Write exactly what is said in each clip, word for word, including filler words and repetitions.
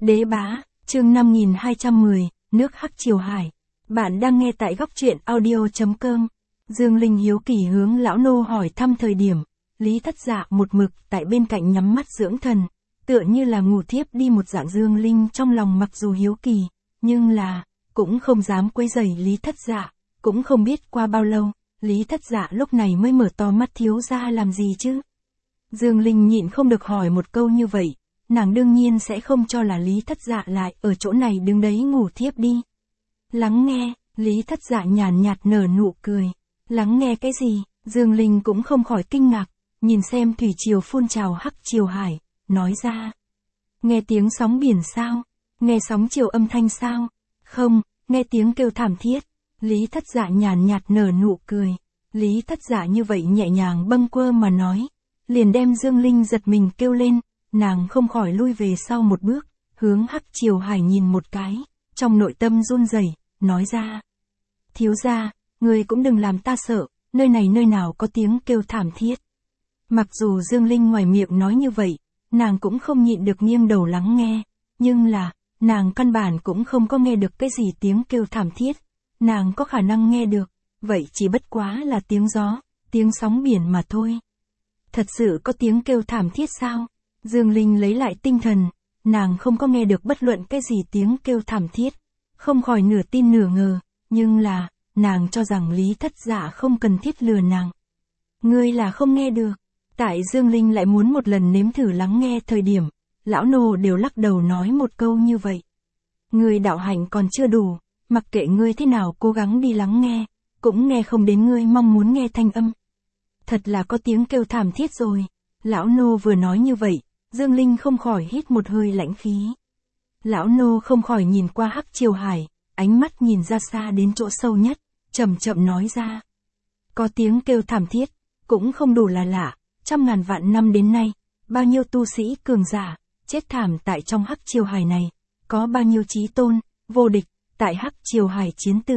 Đế bá, chương năm nghìn hai trăm mười, nước Hắc Triều Hải. Bạn đang nghe tại góc truyện audio.com. Dương Linh hiếu kỳ hướng lão nô hỏi thăm thời điểm, Lý Thất Dạ một mực tại bên cạnh nhắm mắt dưỡng thần, tựa như là ngủ thiếp đi một dạng. Dương Linh trong lòng mặc dù hiếu kỳ, nhưng là, cũng không dám quấy rầy Lý Thất Dạ, cũng không biết qua bao lâu, Lý Thất Dạ lúc này mới mở to mắt. Thiếu gia làm gì chứ? Dương Linh nhịn không được hỏi một câu như vậy, nàng đương nhiên sẽ không cho là Lý Thất Dạ lại ở chỗ này đứng đấy ngủ thiếp đi. Lắng nghe, Lý Thất Dạ nhàn nhạt nở nụ cười. Lắng nghe cái gì? Dương Linh cũng không khỏi kinh ngạc, nhìn xem thủy triều phun trào Hắc Triều Hải, nói ra. Nghe tiếng sóng biển sao? Nghe sóng chiều âm thanh sao? Không, nghe tiếng kêu thảm thiết. Lý Thất Dạ nhàn nhạt nở nụ cười. Lý Thất Dạ như vậy nhẹ nhàng bâng quơ mà nói, liền đem Dương Linh giật mình kêu lên, nàng không khỏi lui về sau một bước, hướng Hắc Triều Hải nhìn một cái, trong nội tâm run rẩy, nói ra. Thiếu gia, người cũng đừng làm ta sợ, nơi này nơi nào có tiếng kêu thảm thiết. Mặc dù Dương Linh ngoài miệng nói như vậy, nàng cũng không nhịn được nghiêng đầu lắng nghe, nhưng là, nàng căn bản cũng không có nghe được cái gì tiếng kêu thảm thiết, nàng có khả năng nghe được, vậy chỉ bất quá là tiếng gió, tiếng sóng biển mà thôi. Thật sự có tiếng kêu thảm thiết sao? Dương Linh lấy lại tinh thần, nàng không có nghe được bất luận cái gì tiếng kêu thảm thiết, không khỏi nửa tin nửa ngờ, nhưng là, nàng cho rằng Lý Thất Dạ không cần thiết lừa nàng. Ngươi là không nghe được. Tại Dương Linh lại muốn một lần nếm thử lắng nghe thời điểm, lão nô đều lắc đầu nói một câu như vậy. Ngươi đạo hạnh còn chưa đủ, mặc kệ ngươi thế nào cố gắng đi lắng nghe, cũng nghe không đến ngươi mong muốn nghe thanh âm. Thật là có tiếng kêu thảm thiết rồi. Lão nô vừa nói như vậy, Dương Linh không khỏi hít một hơi lãnh khí. Lão nô không khỏi nhìn qua Hắc Triều Hải, ánh mắt nhìn ra xa đến chỗ sâu nhất, chậm chậm nói ra. Có tiếng kêu thảm thiết, cũng không đủ là lạ, trăm ngàn vạn năm đến nay, bao nhiêu tu sĩ cường giả, chết thảm tại trong Hắc Triều Hải này, có bao nhiêu chí tôn, vô địch, tại Hắc Triều Hải chiến tử.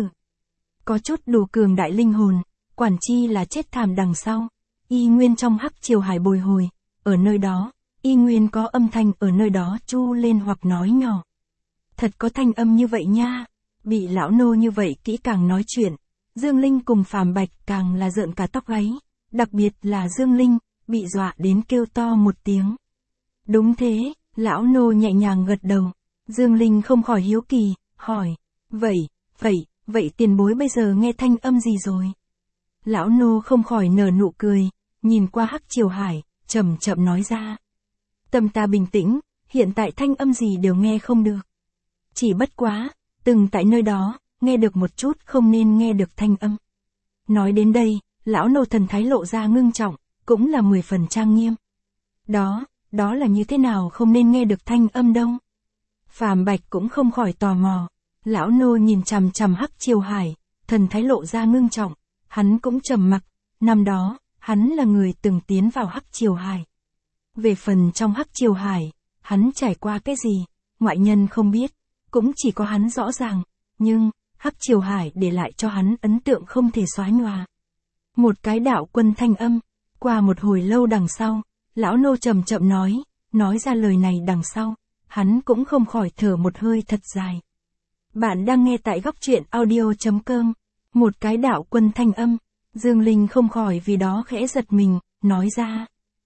Có chút đủ cường đại linh hồn, quản chi là chết thảm đằng sau, y nguyên trong Hắc Triều Hải bồi hồi, ở nơi đó, y nguyên có âm thanh ở nơi đó chu lên hoặc nói nhỏ. Thật có thanh âm như vậy nha. Bị lão nô như vậy kỹ càng nói chuyện, Dương Linh cùng Phàm Bạch càng là rợn cả tóc gáy, đặc biệt là Dương Linh, bị dọa đến kêu to một tiếng. Đúng thế, lão nô nhẹ nhàng gật đầu, Dương Linh không khỏi hiếu kỳ, hỏi, vậy, vậy, vậy tiền bối bây giờ nghe thanh âm gì rồi? Lão nô không khỏi nở nụ cười, nhìn qua Hắc Triều Hải, chậm chậm nói ra. Tâm ta bình tĩnh, hiện tại thanh âm gì đều nghe không được. Chỉ bất quá, từng tại nơi đó, nghe được một chút không nên nghe được thanh âm. Nói đến đây, lão nô thần thái lộ ra ngưng trọng, cũng là mười phần trang nghiêm. Đó, đó là như thế nào không nên nghe được thanh âm đâu? Phàm Bạch cũng không khỏi tò mò, lão nô nhìn chằm chằm Hắc Triều Hải, thần thái lộ ra ngưng trọng, hắn cũng trầm mặc, năm đó, hắn là người từng tiến vào Hắc Triều Hải. Về phần trong Hắc Triều Hải, hắn trải qua cái gì, ngoại nhân không biết, cũng chỉ có hắn rõ ràng, nhưng, Hắc Triều Hải để lại cho hắn ấn tượng không thể xóa nhòa. Một cái đạo quân thanh âm, qua một hồi lâu đằng sau, lão nô chậm chậm nói, nói ra lời này đằng sau, hắn cũng không khỏi thở một hơi thật dài. Bạn đang nghe tại góc truyện audio.com, một cái đạo quân thanh âm, Dương Linh không khỏi vì đó khẽ giật mình, nói ra.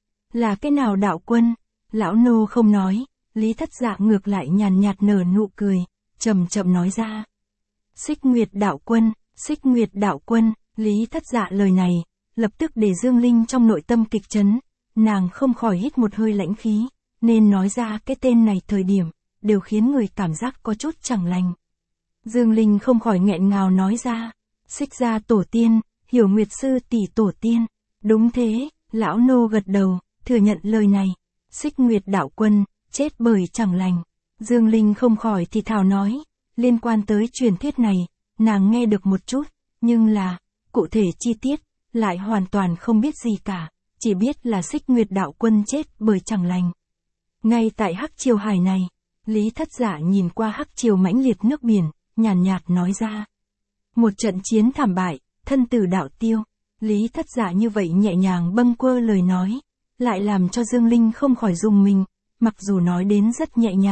Là cái nào đạo quân? Lão nô không nói, Lý Thất Dạ ngược lại nhàn nhạt nở nụ cười, chậm chậm nói ra. Xích Nguyệt đạo quân, Xích Nguyệt đạo quân, Lý Thất Dạ lời này, lập tức để Dương Linh trong nội tâm kịch chấn, nàng không khỏi hít một hơi lãnh khí, nên nói ra cái tên này thời điểm, đều khiến người cảm giác có chút chẳng lành. Dương Linh không khỏi nghẹn ngào nói ra, Xích gia tổ tiên, Hiểu Nguyệt sư tỷ tổ tiên, đúng thế, lão nô gật đầu, thừa nhận lời này, Xích Nguyệt đạo quân, chết bởi chẳng lành. Dương Linh không khỏi thì thào nói, liên quan tới truyền thuyết này, nàng nghe được một chút, nhưng là, cụ thể chi tiết, lại hoàn toàn không biết gì cả, chỉ biết là Xích Nguyệt đạo quân chết bởi chẳng lành. Ngay tại Hắc Triều Hải này, Lý Thất Dạ nhìn qua Hắc Triều mãnh liệt nước biển, nhàn nhạt nói ra. Một trận chiến thảm bại, thân tử đạo tiêu, Lý Thất Dạ như vậy nhẹ nhàng bâng quơ lời nói, lại làm cho Dương Linh không khỏi rùng mình, mặc dù nói đến rất nhẹ nhàng,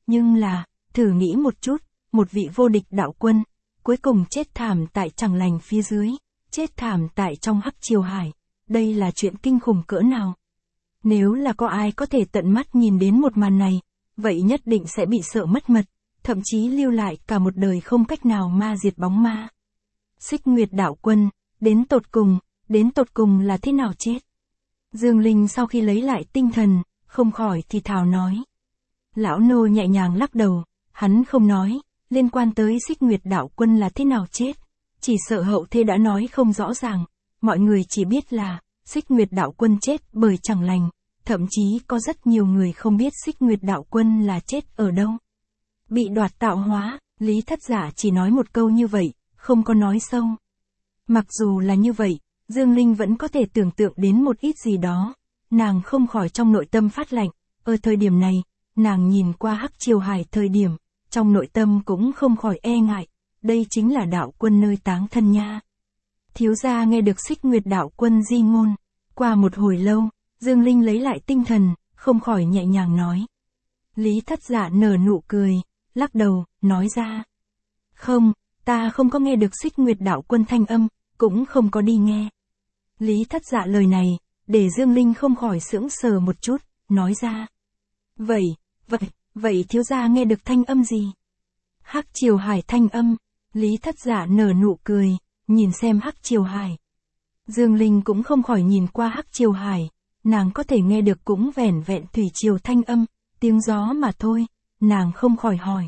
Nhưng là, thử nghĩ một chút, một vị vô địch đạo quân, cuối cùng chết thảm tại Chẳng Lành phía dưới, chết thảm tại trong Hắc Triều Hải. Đây là chuyện kinh khủng cỡ nào? Nếu là có ai có thể tận mắt nhìn đến một màn này, vậy nhất định sẽ bị sợ mất mật, thậm chí lưu lại cả một đời không cách nào ma diệt bóng ma. Xích Nguyệt đạo quân, đến tột cùng, đến tột cùng là thế nào chết? Dương Linh sau khi lấy lại tinh thần, không khỏi thì thào nói. Lão nô nhẹ nhàng lắc đầu, hắn không nói, liên quan tới Xích Nguyệt đạo quân là thế nào chết. Chỉ sợ hậu thế đã nói không rõ ràng, mọi người chỉ biết là, Xích Nguyệt đạo quân chết bởi Chẳng Lành, thậm chí có rất nhiều người không biết Xích Nguyệt đạo quân là chết ở đâu. Bị đoạt tạo hóa, Lý Thất Giả chỉ nói một câu như vậy, không có nói sâu. Mặc dù là như vậy, Dương Linh vẫn có thể tưởng tượng đến một ít gì đó, nàng không khỏi trong nội tâm phát lạnh, ở thời điểm này, nàng nhìn qua Hắc Triều Hải thời điểm, trong nội tâm cũng không khỏi e ngại, đây chính là đạo quân nơi táng thân nha. Thiếu gia nghe được Xích Nguyệt đạo quân di ngôn, qua một hồi lâu, Dương Linh lấy lại tinh thần, không khỏi nhẹ nhàng nói. Lý Thất Giả nở nụ cười, lắc đầu, nói ra. Không, ta không có nghe được Xích Nguyệt đạo quân thanh âm, cũng không có đi nghe. Lý Thất Dạ lời này, để Dương Linh không khỏi sững sờ một chút, nói ra. Vậy, vậy, vậy thiếu gia nghe được thanh âm gì? Hắc Triều Hải thanh âm, Lý Thất Dạ nở nụ cười, nhìn xem Hắc Triều Hải. Dương Linh cũng không khỏi nhìn qua Hắc Triều Hải, nàng có thể nghe được cũng vẻn vẹn thủy triều thanh âm, tiếng gió mà thôi, nàng không khỏi hỏi.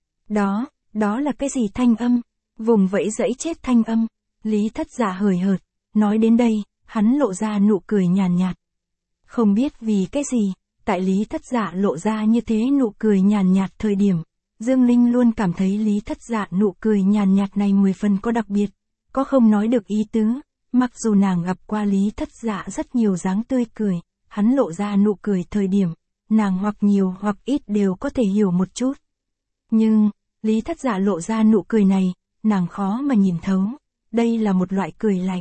Đó, đó là cái gì thanh âm? Vùng vẫy dẫy chết thanh âm. Lý Thất Dạ hời hợt, nói đến đây, hắn lộ ra nụ cười nhàn nhạt. Không biết vì cái gì, tại Lý Thất Dạ lộ ra như thế nụ cười nhàn nhạt thời điểm, Dương Linh luôn cảm thấy Lý Thất Dạ nụ cười nhàn nhạt này mười phần có đặc biệt, có không nói được ý tứ, mặc dù nàng gặp qua Lý Thất Dạ rất nhiều dáng tươi cười, hắn lộ ra nụ cười thời điểm, nàng hoặc nhiều hoặc ít đều có thể hiểu một chút. Nhưng, Lý Thất Dạ lộ ra nụ cười này, nàng khó mà nhìn thấu, đây là một loại cười lạnh,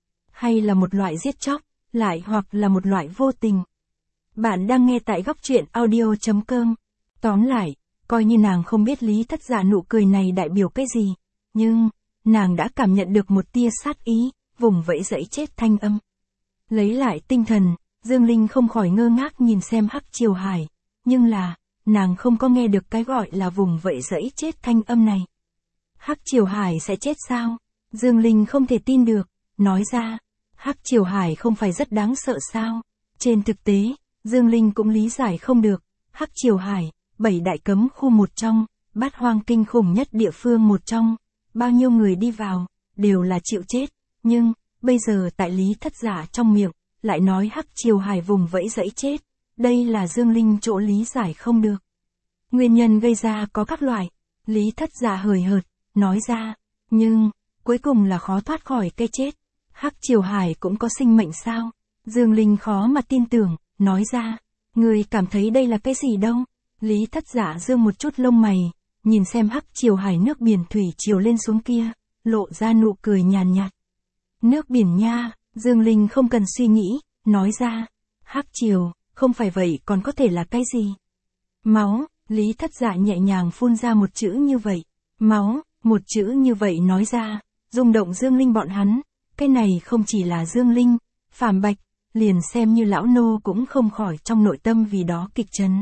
hay là một loại giết chóc, lại hoặc là một loại vô tình. Bạn đang nghe tại góc truyện audio chấm com. Tóm lại, coi như nàng không biết Lý Thất Dạ nụ cười này đại biểu cái gì, nhưng, nàng đã cảm nhận được một tia sát ý, vùng vẫy dẫy chết thanh âm. Lấy lại tinh thần, Dương Linh không khỏi ngơ ngác nhìn xem Hắc Triều Hải, nhưng là, nàng không có nghe được cái gọi là vùng vẫy dẫy chết thanh âm này. Hắc Triều Hải sẽ chết sao? Dương Linh không thể tin được, nói ra, Hắc Triều Hải không phải rất đáng sợ sao? Trên thực tế, Dương Linh cũng lý giải không được, Hắc Triều Hải, bảy đại cấm khu một trong, bát hoang kinh khủng nhất địa phương một trong, bao nhiêu người đi vào, đều là chịu chết, nhưng, bây giờ tại Lý Thất Giả trong miệng, lại nói Hắc Triều Hải vùng vẫy dẫy chết, đây là Dương Linh chỗ lý giải không được. Nguyên nhân gây ra có các loại, Lý Thất Giả hời hợt, nói ra, nhưng, cuối cùng là khó thoát khỏi cái chết. Hắc Triều Hải cũng có sinh mệnh sao? Dương Linh khó mà tin tưởng, nói ra, người cảm thấy đây là cái gì đâu? Lý Thất Giả dương một chút lông mày, nhìn xem Hắc Triều Hải nước biển thủy triều lên xuống kia, lộ ra nụ cười nhàn nhạt. Nước biển nha, Dương Linh không cần suy nghĩ, nói ra, Hắc Triều, không phải vậy còn có thể là cái gì? Máu, Lý Thất Giả nhẹ nhàng phun ra một chữ như vậy, máu, một chữ như vậy nói ra, rung động Dương Linh bọn hắn, cái này không chỉ là Dương Linh, Phàm Bạch, liền xem như lão nô cũng không khỏi trong nội tâm vì đó kịch chấn.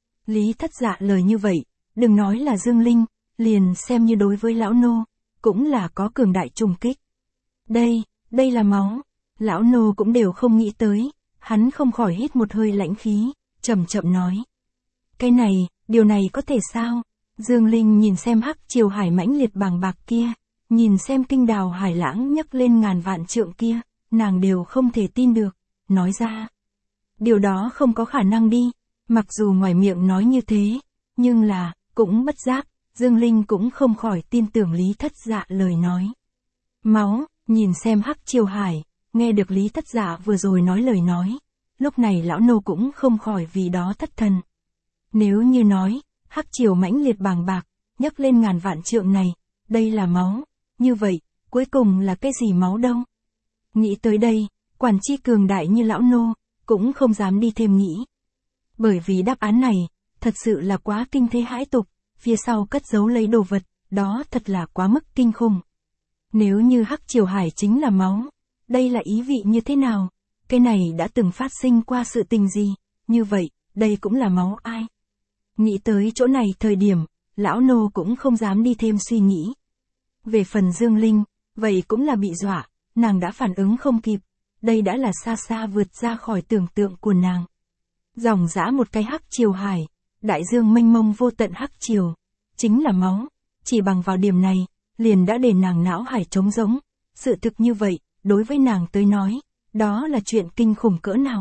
Lý Thất Dạ lời như vậy, đừng nói là Dương Linh, liền xem như đối với lão nô, cũng là có cường đại trùng kích. Đây, đây là máu, lão nô cũng đều không nghĩ tới, hắn không khỏi hít một hơi lãnh khí, chậm chậm nói. Cái này, điều này có thể sao? Dương Linh nhìn xem Hắc Triều Hải mãnh liệt bàng bạc kia, nhìn xem kinh đào hải lãng nhấc lên ngàn vạn trượng kia, nàng đều không thể tin được, nói ra. Điều đó không có khả năng đi, mặc dù ngoài miệng nói như thế, nhưng là, cũng bất giác, Dương Linh cũng không khỏi tin tưởng Lý Thất Dạ lời nói. Máu, nhìn xem Hắc Triều Hải, nghe được Lý Thất Dạ vừa rồi nói lời nói, lúc này lão nô cũng không khỏi vì đó thất thần. Nếu như nói, Hắc Triều mãnh liệt bàng bạc, nhấc lên ngàn vạn trượng này, đây là máu, như vậy, cuối cùng là cái gì máu đâu? Nghĩ tới đây, quản chi cường đại như lão nô, cũng không dám đi thêm nghĩ. Bởi vì đáp án này, thật sự là quá kinh thế hãi tục, phía sau cất giấu lấy đồ vật, đó thật là quá mức kinh khủng. Nếu như Hắc Triều Hải chính là máu, đây là ý vị như thế nào? Cái này đã từng phát sinh qua sự tình gì? Như vậy, đây cũng là máu ai? Nghĩ tới chỗ này thời điểm, lão nô cũng không dám đi thêm suy nghĩ. Về phần Dương Linh, vậy cũng là bị dọa, nàng đã phản ứng không kịp, đây đã là xa xa vượt ra khỏi tưởng tượng của nàng. Dòng dã một cái Hắc Triều Hải, đại dương mênh mông vô tận Hắc Triều, chính là máu, chỉ bằng vào điểm này, liền đã để nàng não hải trống rỗng. Sự thực như vậy, đối với nàng tới nói, đó là chuyện kinh khủng cỡ nào.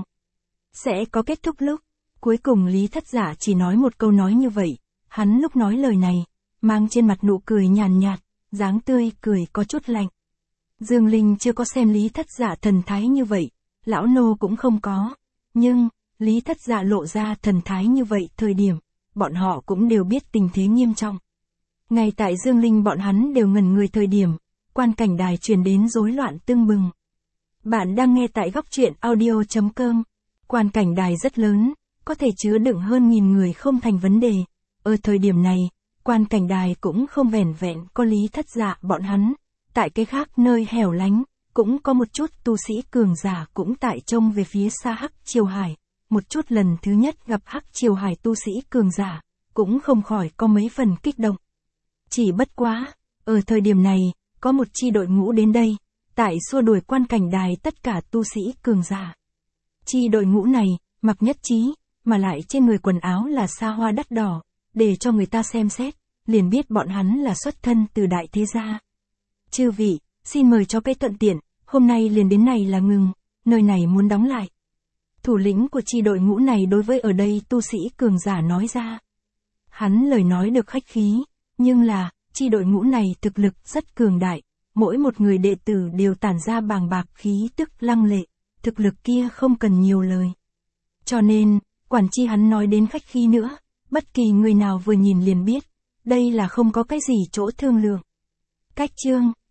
Sẽ có kết thúc lúc, cuối cùng Lý Thất Dạ chỉ nói một câu nói như vậy, hắn lúc nói lời này, mang trên mặt nụ cười nhàn nhạt, dáng tươi cười có chút lạnh. Dương Linh chưa có xem Lý Thất Dạ thần thái như vậy, lão nô cũng không có, nhưng, Lý Thất Dạ lộ ra thần thái như vậy thời điểm, bọn họ cũng đều biết tình thế nghiêm trọng. Ngay tại Dương Linh bọn hắn đều ngẩn người thời điểm, quan cảnh đài truyền đến rối loạn tưng bừng. Bạn đang nghe tại góc truyện audio chấm com. Quan cảnh đài rất lớn, có thể chứa đựng hơn nghìn người không thành vấn đề. Ở thời điểm này, quan cảnh đài cũng không vẻn vẹn có Lý Thất Dạ bọn hắn. Tại cái khác nơi hẻo lánh, cũng có một chút tu sĩ cường giả cũng tại trông về phía xa Hắc Triều Hải. Một chút lần thứ nhất gặp Hắc Triều Hải tu sĩ cường giả, cũng không khỏi có mấy phần kích động. Chỉ bất quá, ở thời điểm này, có một chi đội ngũ đến đây, tại xua đuổi quan cảnh đài tất cả tu sĩ cường giả. Chi đội ngũ này, mặc nhất trí, mà lại trên người quần áo là xa hoa đắt đỏ, để cho người ta xem xét, liền biết bọn hắn là xuất thân từ đại thế gia. Chư vị, xin mời cho cái thuận tiện, hôm nay liền đến này là ngừng, nơi này muốn đóng lại. Thủ lĩnh của chi đội ngũ này đối với ở đây tu sĩ cường giả nói ra. Hắn lời nói được khách khí, nhưng là, chi đội ngũ này thực lực rất cường đại, mỗi một người đệ tử đều tản ra bàng bạc khí tức lăng lệ, thực lực kia không cần nhiều lời. Cho nên, quản chi hắn nói đến khách khí nữa, bất kỳ người nào vừa nhìn liền biết, đây là không có cái gì chỗ thương lượng. Cách chương